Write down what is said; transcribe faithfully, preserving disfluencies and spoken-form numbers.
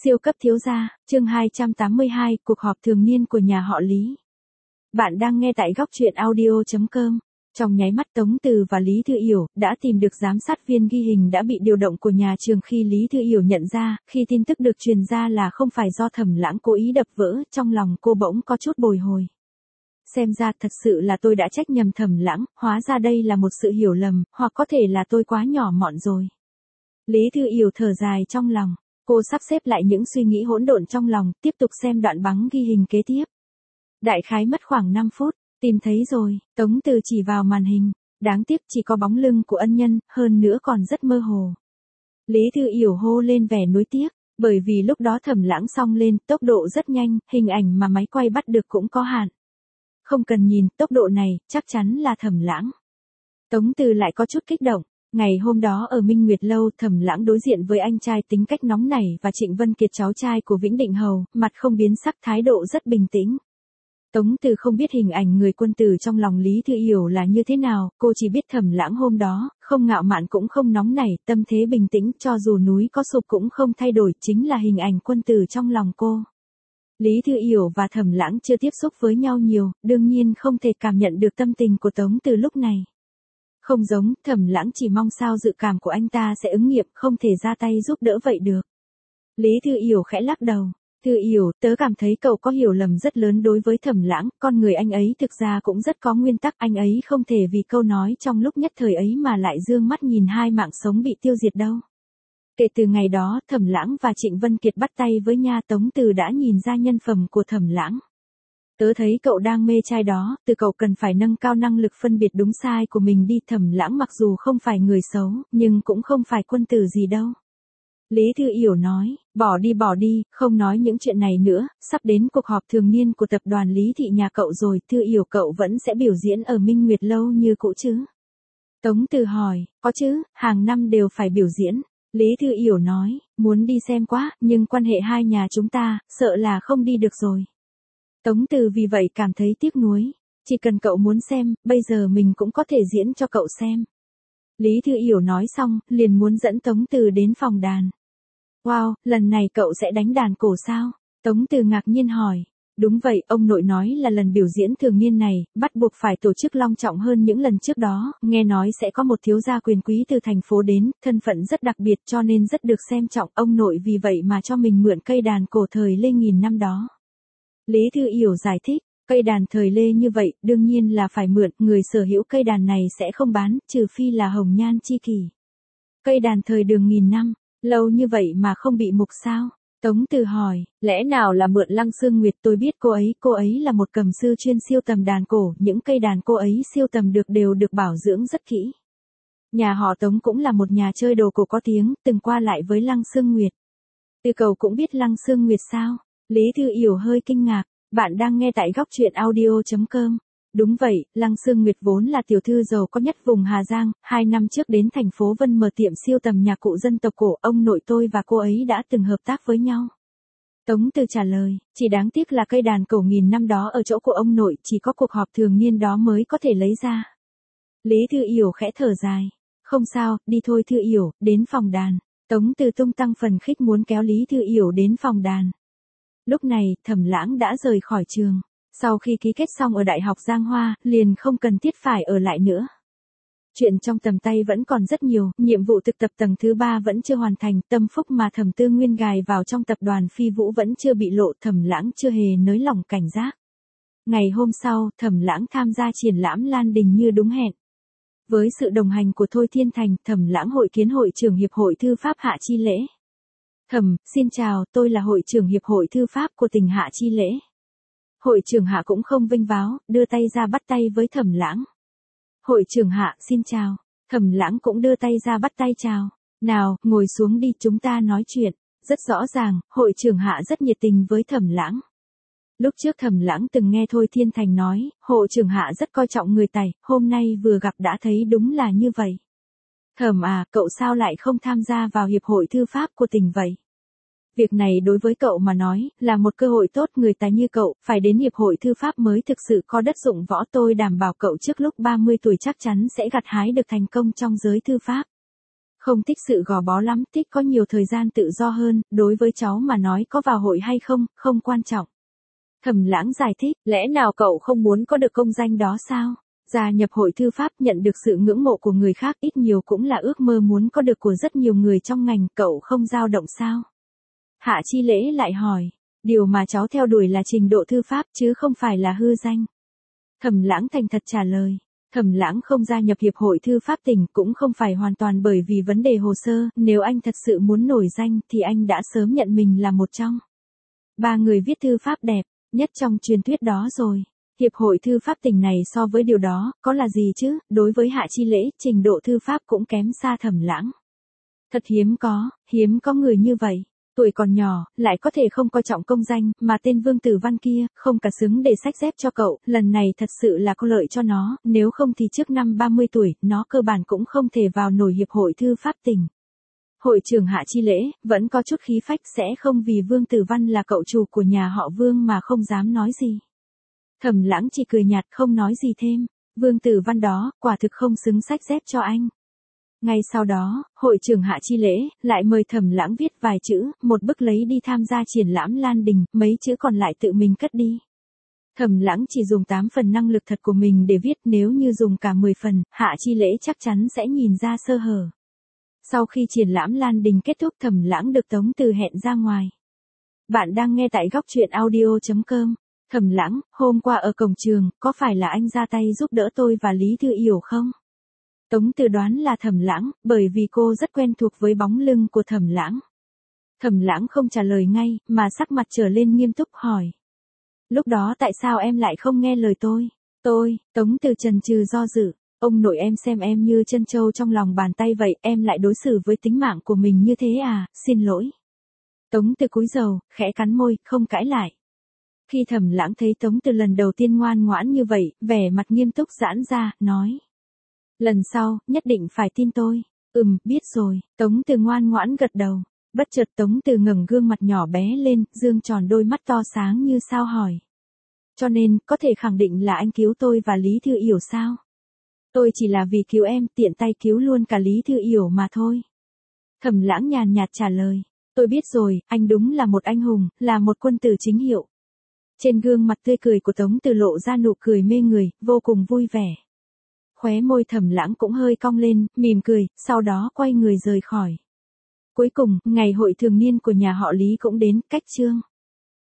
Siêu cấp thiếu gia, chương hai trăm tám mươi hai, cuộc họp thường niên của nhà họ Lý. Bạn đang nghe tại góc truyện audio chấm com. Trong nháy mắt Tống Từ và Lý Thư Yểu đã tìm được giám sát viên ghi hình đã bị điều động của nhà trường khi Lý Thư Yểu nhận ra, khi tin tức được truyền ra là không phải do Thẩm Lãng cố ý đập vỡ, trong lòng cô bỗng có chút bồi hồi. Xem ra thật sự là tôi đã trách nhầm Thẩm Lãng, hóa ra đây là một sự hiểu lầm, hoặc có thể là tôi quá nhỏ mọn rồi. Lý Thư Yểu thở dài trong lòng. Cô sắp xếp lại những suy nghĩ hỗn độn trong lòng, tiếp tục xem đoạn bắn ghi hình kế tiếp. Đại khái mất khoảng năm phút, tìm thấy rồi, Tống Từ chỉ vào màn hình, đáng tiếc chỉ có bóng lưng của ân nhân, hơn nữa còn rất mơ hồ. Lý Thư Yểu hô lên vẻ nuối tiếc, bởi vì lúc đó Thẩm Lãng xông lên, tốc độ rất nhanh, hình ảnh mà máy quay bắt được cũng có hạn. Không cần nhìn, tốc độ này, chắc chắn là Thẩm Lãng. Tống Từ lại có chút kích động. Ngày hôm đó ở Minh Nguyệt Lâu, Thẩm Lãng đối diện với anh trai tính cách nóng nảy và Trịnh Vân Kiệt cháu trai của Vĩnh Định Hầu, mặt không biến sắc, thái độ rất bình tĩnh. Tống Từ không biết hình ảnh người quân tử trong lòng Lý Thư Yểu là như thế nào, cô chỉ biết Thẩm Lãng hôm đó, không ngạo mạn cũng không nóng nảy, tâm thế bình tĩnh, cho dù núi có sụp cũng không thay đổi, chính là hình ảnh quân tử trong lòng cô. Lý Thư Yểu và Thẩm Lãng chưa tiếp xúc với nhau nhiều, đương nhiên không thể cảm nhận được tâm tình của Tống Từ lúc này. Không giống, Thẩm Lãng chỉ mong sao dự cảm của anh ta sẽ ứng nghiệm, không thể ra tay giúp đỡ vậy được. Lý Thư Yểu khẽ lắc đầu. Thư Yểu, tớ cảm thấy cậu có hiểu lầm rất lớn đối với Thẩm Lãng, con người anh ấy thực ra cũng rất có nguyên tắc, anh ấy không thể vì câu nói trong lúc nhất thời ấy mà lại dương mắt nhìn hai mạng sống bị tiêu diệt đâu. Kể từ ngày đó, Thẩm Lãng và Trịnh Vân Kiệt bắt tay với nha. Tống Từ đã nhìn ra nhân phẩm của Thẩm Lãng. Tớ thấy cậu đang mê trai đó, từ cậu cần phải nâng cao năng lực phân biệt đúng sai của mình đi. Thẩm Lãng mặc dù không phải người xấu, nhưng cũng không phải quân tử gì đâu. Lý Thư Yểu nói, bỏ đi bỏ đi, không nói những chuyện này nữa, sắp đến cuộc họp thường niên của tập đoàn Lý Thị nhà cậu rồi, Thư Yểu cậu vẫn sẽ biểu diễn ở Minh Nguyệt Lâu như cũ chứ? Tống Từ hỏi, có chứ, hàng năm đều phải biểu diễn. Lý Thư Yểu nói, muốn đi xem quá, nhưng quan hệ hai nhà chúng ta, sợ là không đi được rồi. Tống Từ vì vậy cảm thấy tiếc nuối, chỉ cần cậu muốn xem, bây giờ mình cũng có thể diễn cho cậu xem. Lý Thư Yểu nói xong, liền muốn dẫn Tống Từ đến phòng đàn. Wow, lần này cậu sẽ đánh đàn cổ sao? Tống Từ ngạc nhiên hỏi. Đúng vậy, ông nội nói là lần biểu diễn thường niên này, bắt buộc phải tổ chức long trọng hơn những lần trước đó, nghe nói sẽ có một thiếu gia quyền quý từ thành phố đến, thân phận rất đặc biệt cho nên rất được xem trọng, ông nội vì vậy mà cho mình mượn cây đàn cổ thời Lê nghìn năm đó. Lý Thư Yểu giải thích, cây đàn thời Lê như vậy, đương nhiên là phải mượn, người sở hữu cây đàn này sẽ không bán, trừ phi là hồng nhan chi kỷ. Cây đàn thời Đường nghìn năm, lâu như vậy mà không bị mục sao? Tống Từ hỏi, lẽ nào là mượn Lăng Sương Nguyệt? Tôi biết cô ấy, cô ấy là một cầm sư chuyên siêu tầm đàn cổ, những cây đàn cô ấy siêu tầm được đều được bảo dưỡng rất kỹ. Nhà họ Tống cũng là một nhà chơi đồ cổ có tiếng, từng qua lại với Lăng Sương Nguyệt. Từ cậu cũng biết Lăng Sương Nguyệt sao? Lý Thư Yểu hơi kinh ngạc, bạn đang nghe tại góc truyện audio chấm com. Đúng vậy, Lăng Sương Nguyệt vốn là tiểu thư giàu có nhất vùng Hà Giang, hai năm trước đến thành phố Vân mở tiệm siêu tầm nhạc cụ dân tộc cổ, ông nội tôi và cô ấy đã từng hợp tác với nhau. Tống Từ trả lời, chỉ đáng tiếc là cây đàn cổ nghìn năm đó ở chỗ của ông nội, chỉ có cuộc họp thường niên đó mới có thể lấy ra. Lý Thư Yểu khẽ thở dài, không sao, đi thôi Thư Yểu, đến phòng đàn. Tống Từ tung tăng phần khích muốn kéo Lý Thư Yểu đến phòng đàn. Lúc này, Thẩm Lãng đã rời khỏi trường. Sau khi ký kết xong ở Đại học Giang Hoa, liền không cần thiết phải ở lại nữa. Chuyện trong tầm tay vẫn còn rất nhiều, nhiệm vụ thực tập tầng thứ ba vẫn chưa hoàn thành, tâm phúc mà Thẩm Tư Nguyên gài vào trong tập đoàn Phi Vũ vẫn chưa bị lộ, Thẩm Lãng chưa hề nới lỏng cảnh giác. Ngày hôm sau, Thẩm Lãng tham gia triển lãm Lan Đình như đúng hẹn. Với sự đồng hành của Thôi Thiên Thành, Thẩm Lãng hội kiến hội trưởng Hiệp hội Thư pháp Hạ Chi Lễ. Thẩm, xin chào, tôi là hội trưởng Hiệp hội Thư pháp của tỉnh Hạ Chi Lễ. Hội trưởng Hạ cũng không vênh váo, đưa tay ra bắt tay với Thẩm Lãng. Hội trưởng Hạ, xin chào. Thẩm Lãng cũng đưa tay ra bắt tay chào. Nào, ngồi xuống đi, chúng ta nói chuyện. Rất rõ ràng, hội trưởng Hạ rất nhiệt tình với Thẩm Lãng. Lúc trước Thẩm Lãng từng nghe Thôi Thiên Thành nói, hội trưởng Hạ rất coi trọng người tài, hôm nay vừa gặp đã thấy đúng là như vậy. Thẩm à, cậu sao lại không tham gia vào Hiệp hội Thư pháp của tỉnh vậy? Việc này đối với cậu mà nói, là một cơ hội tốt, người tài như cậu, phải đến Hiệp hội Thư pháp mới thực sự có đất dụng võ, tôi đảm bảo cậu trước lúc ba mươi tuổi chắc chắn sẽ gặt hái được thành công trong giới thư pháp. Không thích sự gò bó lắm, thích có nhiều thời gian tự do hơn, đối với cháu mà nói có vào hội hay không, không quan trọng. Thẩm Lãng giải thích, lẽ nào cậu không muốn có được công danh đó sao? Gia nhập hội thư pháp nhận được sự ngưỡng mộ của người khác ít nhiều cũng là ước mơ muốn có được của rất nhiều người trong ngành, cậu không dao động sao? Hạ Chi Lễ lại hỏi, điều mà cháu theo đuổi là trình độ thư pháp chứ không phải là hư danh. Thẩm Lãng thành thật trả lời. Thẩm Lãng không gia nhập hiệp hội thư pháp tỉnh cũng không phải hoàn toàn bởi vì vấn đề hồ sơ, nếu anh thật sự muốn nổi danh thì anh đã sớm nhận mình là một trong ba người viết thư pháp đẹp nhất trong truyền thuyết đó rồi. Hiệp hội thư pháp tỉnh này so với điều đó, có là gì chứ, đối với Hạ Chi Lễ, trình độ thư pháp cũng kém xa Thẩm Lãng. Thật hiếm có, hiếm có người như vậy. Tuổi còn nhỏ, lại có thể không coi trọng công danh, mà tên Vương Tử Văn kia, không cả xứng để sách dép cho cậu, lần này thật sự là có lợi cho nó, nếu không thì trước năm ba mươi tuổi, nó cơ bản cũng không thể vào nổi hiệp hội thư pháp tỉnh. Hội trưởng Hạ Chi Lễ, vẫn có chút khí phách sẽ không vì Vương Tử Văn là cậu chủ của nhà họ Vương mà không dám nói gì. Thẩm Lãng chỉ cười nhạt không nói gì thêm, Vương Tử Văn đó, quả thực không xứng sách dép cho anh. Ngay sau đó, hội trưởng Hạ Chi Lễ lại mời Thẩm Lãng viết vài chữ, một bức lấy đi tham gia triển lãm Lan Đình, mấy chữ còn lại tự mình cất đi. Thẩm Lãng chỉ dùng tám phần năng lực thật của mình để viết, nếu như dùng cả mười phần, Hạ Chi Lễ chắc chắn sẽ nhìn ra sơ hở. Sau khi triển lãm Lan Đình kết thúc, Thẩm Lãng được Tống Từ hẹn ra ngoài. Bạn đang nghe tại góc truyện audio chấm com. Thẩm Lãng, hôm qua ở cổng trường, có phải là anh ra tay giúp đỡ tôi và Lý Thư Yểu không? Tống Từ đoán là Thẩm Lãng, bởi vì cô rất quen thuộc với bóng lưng của Thẩm Lãng. Thẩm Lãng không trả lời ngay, mà sắc mặt trở lên nghiêm túc hỏi. Lúc đó tại sao em lại không nghe lời tôi? Tôi, Tống Từ chần chừ do dự. Ông nội em xem em như chân trâu trong lòng bàn tay vậy, em lại đối xử với tính mạng của mình như thế à, xin lỗi. Tống Từ cúi đầu, khẽ cắn môi, không cãi lại. Khi Thẩm Lãng thấy Tống Từ lần đầu tiên ngoan ngoãn như vậy, vẻ mặt nghiêm túc giãn ra, nói. Lần sau, nhất định phải tin tôi. Ừm, biết rồi, Tống Từ ngoan ngoãn gật đầu. Bất chợt Tống Từ ngẩng gương mặt nhỏ bé lên, dương tròn đôi mắt to sáng như sao hỏi. Cho nên, có thể khẳng định là anh cứu tôi và Lý Thư Yểu sao? Tôi chỉ là vì cứu em, tiện tay cứu luôn cả Lý Thư Yểu mà thôi. Thẩm Lãng nhàn nhạt trả lời. Tôi biết rồi, anh đúng là một anh hùng, là một quân tử chính hiệu. Trên gương mặt tươi cười của Tống Từ lộ ra nụ cười mê người, vô cùng vui vẻ. Khóe môi Thẩm Lãng cũng hơi cong lên, mỉm cười, sau đó quay người rời khỏi. Cuối cùng, ngày hội thường niên của nhà họ Lý cũng đến, cách chương.